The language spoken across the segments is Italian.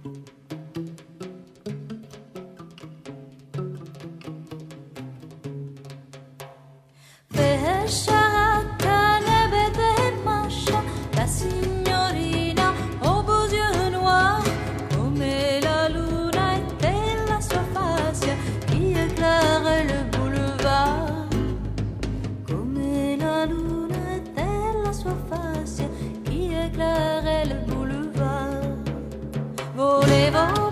La signorina aux beaux yeux noirs, come la luna était la sua faccia qui éclairait le boulevard. Come la luna était la sua faccia qui éclairait le boulevard. Volevo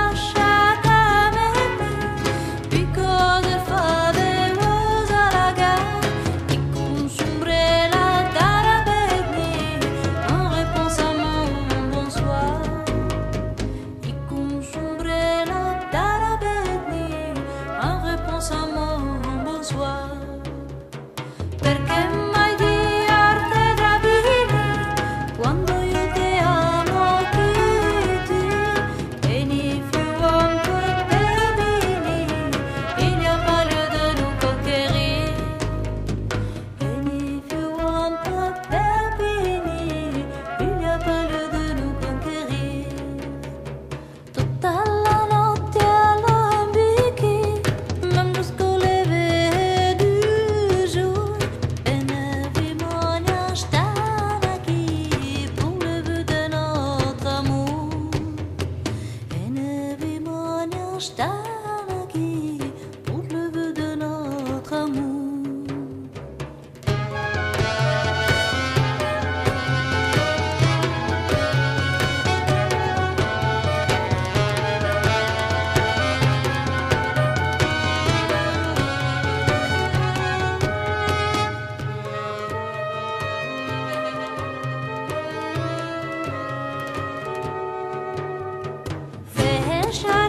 perché mai dirti tradini quando io ti amo che ti vieni più ampio e bini il y a pas lieu de nous conquérir vieni più ampio e bini il y a pas lieu de nous conquérir tutta la notte all'ambicchi même jusqu'au lever du jour et ne rimane stare qui pour le but de notre amour et ne rimane stare qui pour le but de notre amour. Fecha